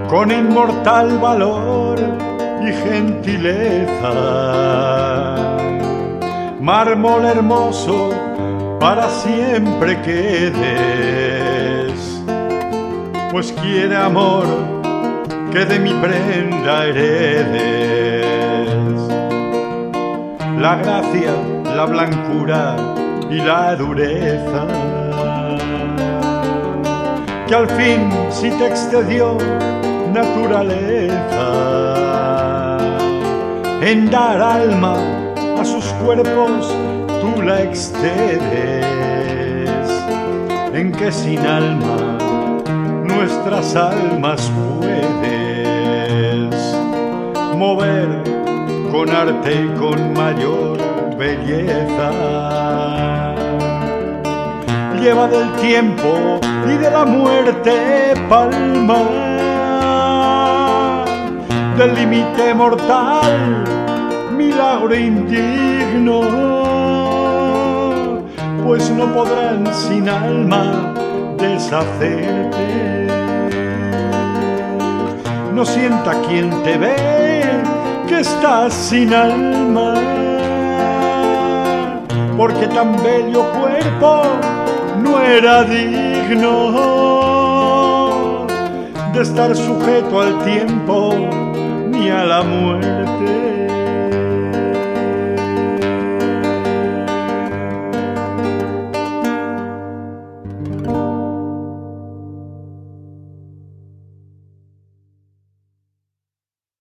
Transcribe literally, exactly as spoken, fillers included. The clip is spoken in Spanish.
con inmortal valor y gentileza, mármol hermoso para siempre quedes, pues quiere amor que de mi prenda heredes la gracia, la blancura y la dureza, que al fin sí te excedió naturaleza en dar alma a sus cuerpos, tú la excedes, en que sin alma nuestras almas puedes mover con arte y con mayor belleza. Lleva del tiempo y de la muerte palma, del límite mortal milagro indigno, pues no podrán sin alma deshacerte. No sienta quien te ve que estás sin alma, porque tan bello cuerpo no era digno de estar sujeto al tiempo ni a la muerte.